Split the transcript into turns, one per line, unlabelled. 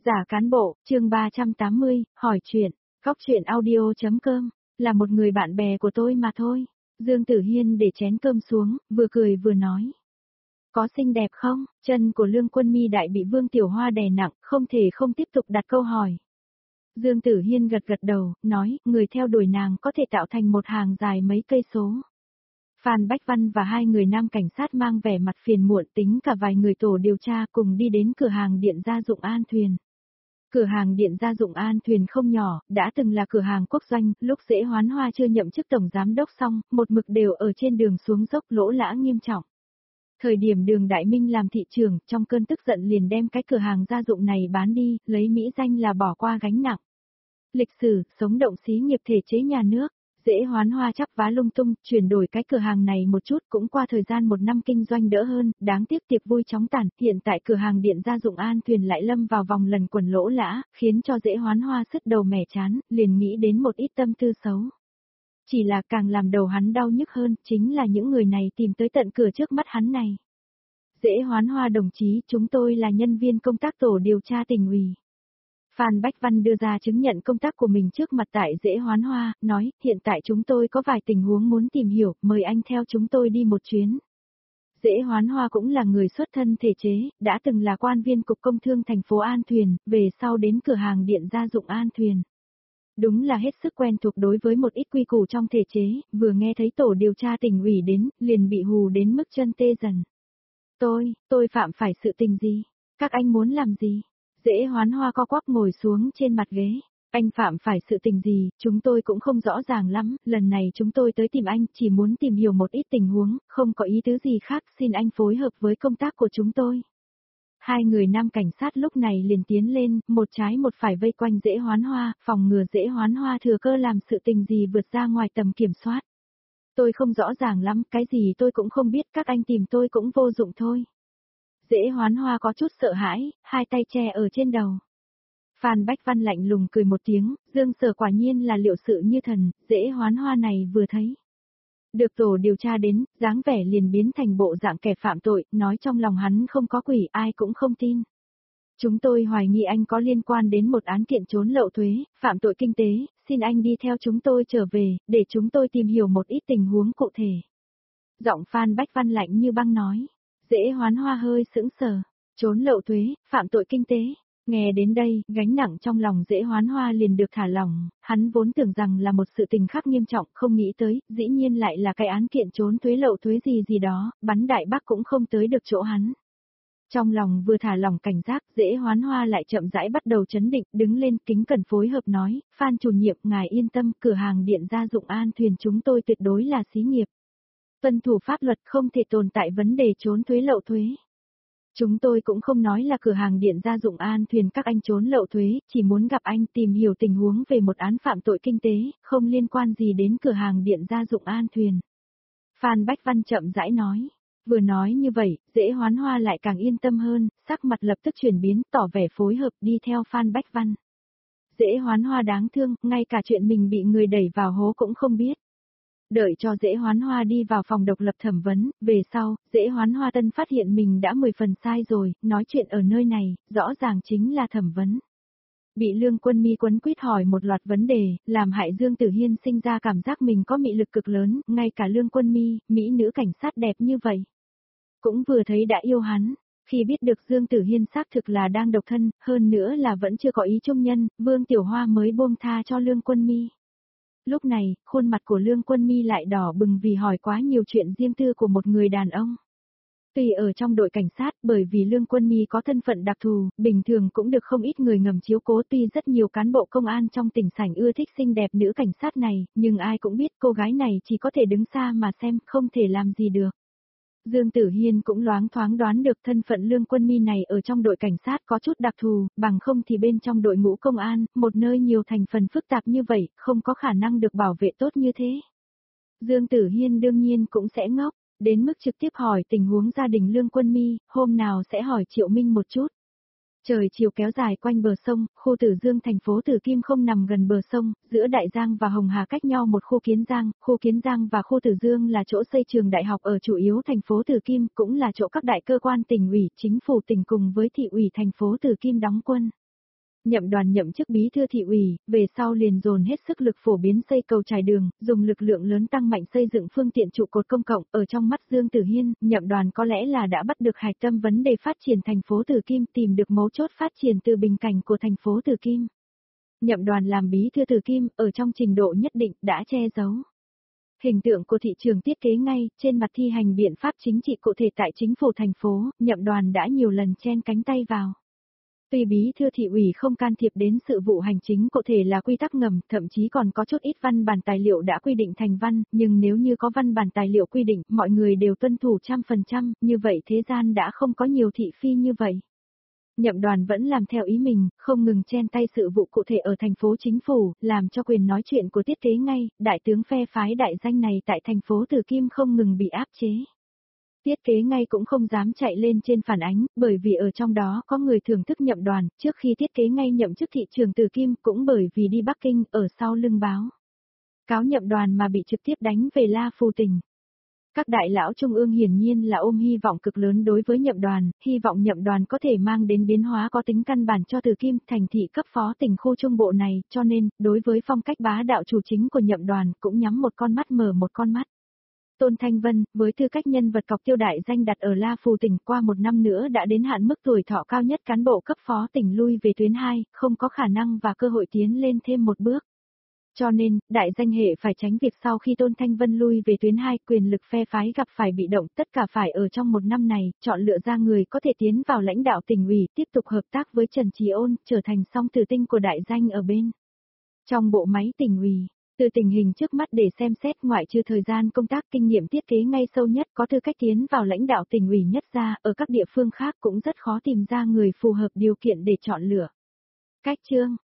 Giả cán bộ, chương 380, hỏi chuyện, góc chuyện audio.com, là một người bạn bè của tôi mà thôi. Dương Tử Hiên để chén cơm xuống, vừa cười vừa nói. Có xinh đẹp không? Chân của Lương Quân Mi đại bị Vương Tiểu Hoa đè nặng, không thể không tiếp tục đặt câu hỏi. Dương Tử Hiên gật gật đầu, nói, người theo đuổi nàng có thể tạo thành một hàng dài mấy cây số. Phan Bách Văn và hai người nam cảnh sát mang vẻ mặt phiền muộn tính cả vài người tổ điều tra cùng đi đến cửa hàng điện gia dụng An Thuyền. Cửa hàng điện gia dụng An Thuyền không nhỏ, đã từng là cửa hàng quốc doanh, lúc Dễ Hoán Hoa chưa nhậm chức tổng giám đốc xong, một mực đều ở trên đường xuống dốc lỗ lã nghiêm trọng. Thời điểm Đường Đại Minh làm thị trưởng, trong cơn tức giận liền đem cái cửa hàng gia dụng này bán đi, lấy mỹ danh là bỏ qua gánh nặng. Lịch sử, sống động xí nghiệp thể chế nhà nước. Dễ Hoán Hoa chắp vá lung tung, chuyển đổi cái cửa hàng này một chút cũng qua thời gian một năm kinh doanh đỡ hơn, đáng tiếc tiệc vui chóng tàn, hiện tại cửa hàng điện gia dụng An Thuyền lại lâm vào vòng lần quần lỗ lã, khiến cho Dễ Hoán Hoa sứt đầu mẻ chán, liền nghĩ đến một ít tâm tư xấu. Chỉ là càng làm đầu hắn đau nhức hơn, chính là những người này tìm tới tận cửa trước mắt hắn này. Dễ Hoán Hoa đồng chí, chúng tôi là nhân viên công tác tổ điều tra tỉnh ủy. Phan Bách Văn đưa ra chứng nhận công tác của mình trước mặt tại Dễ Hoán Hoa, nói, hiện tại chúng tôi có vài tình huống muốn tìm hiểu, mời anh theo chúng tôi đi một chuyến. Dễ Hoán Hoa cũng là người xuất thân thể chế, đã từng là quan viên cục công thương thành phố An Thuyền, về sau đến cửa hàng điện gia dụng An Thuyền. Đúng là hết sức quen thuộc đối với một ít quy củ trong thể chế, vừa nghe thấy tổ điều tra tỉnh ủy đến, liền bị hù đến mức chân tê dần. Tôi phạm phải sự tình gì? Các anh muốn làm gì? Dễ Hoán Hoa co quắp ngồi xuống trên mặt ghế. Anh phạm phải sự tình gì, chúng tôi cũng không rõ ràng lắm, lần này chúng tôi tới tìm anh, chỉ muốn tìm hiểu một ít tình huống, không có ý tứ gì khác, xin anh phối hợp với công tác của chúng tôi. Hai người nam cảnh sát lúc này liền tiến lên, một trái một phải vây quanh Dễ Hoán Hoa, phòng ngừa Dễ Hoán Hoa thừa cơ làm sự tình gì vượt ra ngoài tầm kiểm soát. Tôi không rõ ràng lắm, cái gì tôi cũng không biết, các anh tìm tôi cũng vô dụng thôi. Dễ Hoán Hoa có chút sợ hãi, hai tay che ở trên đầu. Phan Bách Văn lạnh lùng cười một tiếng, Dương Sở quả nhiên là liệu sự như thần, Dễ Hoán Hoa này vừa thấy. Được tổ điều tra đến, dáng vẻ liền biến thành bộ dạng kẻ phạm tội, nói trong lòng hắn không có quỷ, ai cũng không tin. Chúng tôi hoài nghi anh có liên quan đến một án kiện trốn lậu thuế, phạm tội kinh tế, xin anh đi theo chúng tôi trở về, để chúng tôi tìm hiểu một ít tình huống cụ thể. Giọng Phan Bách Văn lạnh như băng nói. Dễ Hoán Hoa hơi sững sờ, trốn lậu thuế, phạm tội kinh tế. Nghe đến đây, gánh nặng trong lòng Dễ Hoán Hoa liền được thả lỏng, hắn vốn tưởng rằng là một sự tình khắc nghiêm trọng, không nghĩ tới, dĩ nhiên lại là cái án kiện trốn thuế lậu thuế gì đó, bắn đại bác cũng không tới được chỗ hắn. Trong lòng vừa thả lỏng cảnh giác, Dễ Hoán Hoa lại chậm rãi bắt đầu chấn định, đứng lên kính cẩn phối hợp nói, Phan chủ nhiệm, ngài yên tâm, cửa hàng điện gia dụng An Thuyền chúng tôi tuyệt đối là xí nghiệp. Tuân thủ pháp luật không thể tồn tại vấn đề trốn thuế lậu thuế. Chúng tôi cũng không nói là cửa hàng điện gia dụng An Thuyền các anh trốn lậu thuế, chỉ muốn gặp anh tìm hiểu tình huống về một án phạm tội kinh tế, không liên quan gì đến cửa hàng điện gia dụng An Thuyền. Phan Bách Văn chậm rãi nói. Vừa nói như vậy, Dễ Hoán Hoa lại càng yên tâm hơn, sắc mặt lập tức chuyển biến, tỏ vẻ phối hợp đi theo Phan Bách Văn. Dễ Hoán Hoa đáng thương, ngay cả chuyện mình bị người đẩy vào hố cũng không biết. Đợi cho Dễ Hoán Hoa đi vào phòng độc lập thẩm vấn, về sau, Dễ Hoán Hoa tân phát hiện mình đã 10 phần sai rồi, nói chuyện ở nơi này, rõ ràng chính là thẩm vấn. Bị Lương Quân Mi quấn quýt hỏi một loạt vấn đề, làm hại Dương Tử Hiên sinh ra cảm giác mình có mị lực cực lớn, ngay cả Lương Quân Mi, mỹ nữ cảnh sát đẹp như vậy. Cũng vừa thấy đã yêu hắn, khi biết được Dương Tử Hiên xác thực là đang độc thân, hơn nữa là vẫn chưa có ý chung nhân, Vương Tiểu Hoa mới buông tha cho Lương Quân Mi. Lúc này, khuôn mặt của Lương Quân Mi lại đỏ bừng vì hỏi quá nhiều chuyện riêng tư của một người đàn ông. Tuy ở trong đội cảnh sát, bởi vì Lương Quân Mi có thân phận đặc thù, bình thường cũng được không ít người ngầm chiếu cố, tuy rất nhiều cán bộ công an trong tỉnh sảnh ưa thích xinh đẹp nữ cảnh sát này, nhưng ai cũng biết cô gái này chỉ có thể đứng xa mà xem, không thể làm gì được. Dương Tử Hiên cũng loáng thoáng đoán được thân phận Lương Quân Mi này ở trong đội cảnh sát có chút đặc thù, bằng không thì bên trong đội ngũ công an, một nơi nhiều thành phần phức tạp như vậy, không có khả năng được bảo vệ tốt như thế. Dương Tử Hiên đương nhiên cũng sẽ ngốc, đến mức trực tiếp hỏi tình huống gia đình Lương Quân Mi, hôm nào sẽ hỏi Triệu Minh một chút. Trời chiều kéo dài quanh bờ sông, khu Tử Dương thành phố Tử Kim không nằm gần bờ sông, giữa Đại Giang và Hồng Hà cách nhau một khu Kiến Giang và khu Tử Dương là chỗ xây trường đại học ở chủ yếu thành phố Tử Kim, cũng là chỗ các đại cơ quan tỉnh ủy, chính phủ tỉnh cùng với thị ủy thành phố Tử Kim đóng quân. Nhậm Đoàn nhậm chức bí thư thị ủy, về sau liền dồn hết sức lực phổ biến xây cầu trải đường, dùng lực lượng lớn tăng mạnh xây dựng phương tiện trụ cột công cộng. Ở trong mắt Dương Tử Hiên, Nhậm Đoàn có lẽ là đã bắt được hạch tâm vấn đề phát triển thành phố Từ Kim, tìm được mấu chốt phát triển từ bình cảnh của thành phố Từ Kim. Nhậm Đoàn làm bí thư Từ Kim, ở trong trình độ nhất định đã che giấu hình tượng của thị trường thiết kế ngay, trên mặt thi hành biện pháp chính trị cụ thể tại chính phủ thành phố, Nhậm Đoàn đã nhiều lần chen cánh tay vào. Tuy bí thư thị ủy không can thiệp đến sự vụ hành chính cụ thể là quy tắc ngầm, thậm chí còn có chút ít văn bản tài liệu đã quy định thành văn, nhưng nếu như có văn bản tài liệu quy định, mọi người đều tuân thủ 100%, như vậy thế gian đã không có nhiều thị phi như vậy. Nhậm Đoàn vẫn làm theo ý mình, không ngừng chen tay sự vụ cụ thể ở thành phố chính phủ, làm cho quyền nói chuyện của thiết kế ngay, đại tướng phe phái đại danh này tại thành phố Từ Kim không ngừng bị áp chế. Thiết kế ngay cũng không dám chạy lên trên phản ánh, bởi vì ở trong đó có người thưởng thức Nhậm Đoàn, trước khi thiết kế ngay nhậm chức thị trường Từ Kim cũng bởi vì đi Bắc Kinh, ở sau lưng báo cáo Nhậm Đoàn mà bị trực tiếp đánh về La Phù Tỉnh. Các đại lão trung ương hiển nhiên là ôm hy vọng cực lớn đối với Nhậm Đoàn, hy vọng Nhậm Đoàn có thể mang đến biến hóa có tính căn bản cho Từ Kim, thành thị cấp phó tỉnh khu trung bộ này, cho nên, đối với phong cách bá đạo chủ chính của Nhậm Đoàn, cũng nhắm một con mắt mở một con mắt. Tôn Thanh Vân, với tư cách nhân vật cọc tiêu đại danh đặt ở La Phù tỉnh, qua một năm nữa đã đến hạn mức tuổi thọ cao nhất cán bộ cấp phó tỉnh lui về tuyến 2, không có khả năng và cơ hội tiến lên thêm một bước. Cho nên, đại danh hệ phải tránh việc sau khi Tôn Thanh Vân lui về tuyến 2, quyền lực phe phái gặp phải bị động, tất cả phải ở trong một năm này, chọn lựa ra người có thể tiến vào lãnh đạo tỉnh ủy, tiếp tục hợp tác với Trần Trí Ôn, trở thành song tử tinh của đại danh ở bên. Trong bộ máy tỉnh ủy, từ tình hình trước mắt để xem xét, ngoại trừ thời gian công tác kinh nghiệm thiết kế ngay sâu nhất có tư cách tiến vào lãnh đạo tỉnh ủy nhất ra, ở các địa phương khác cũng rất khó tìm ra người phù hợp điều kiện để chọn lựa. Cách chương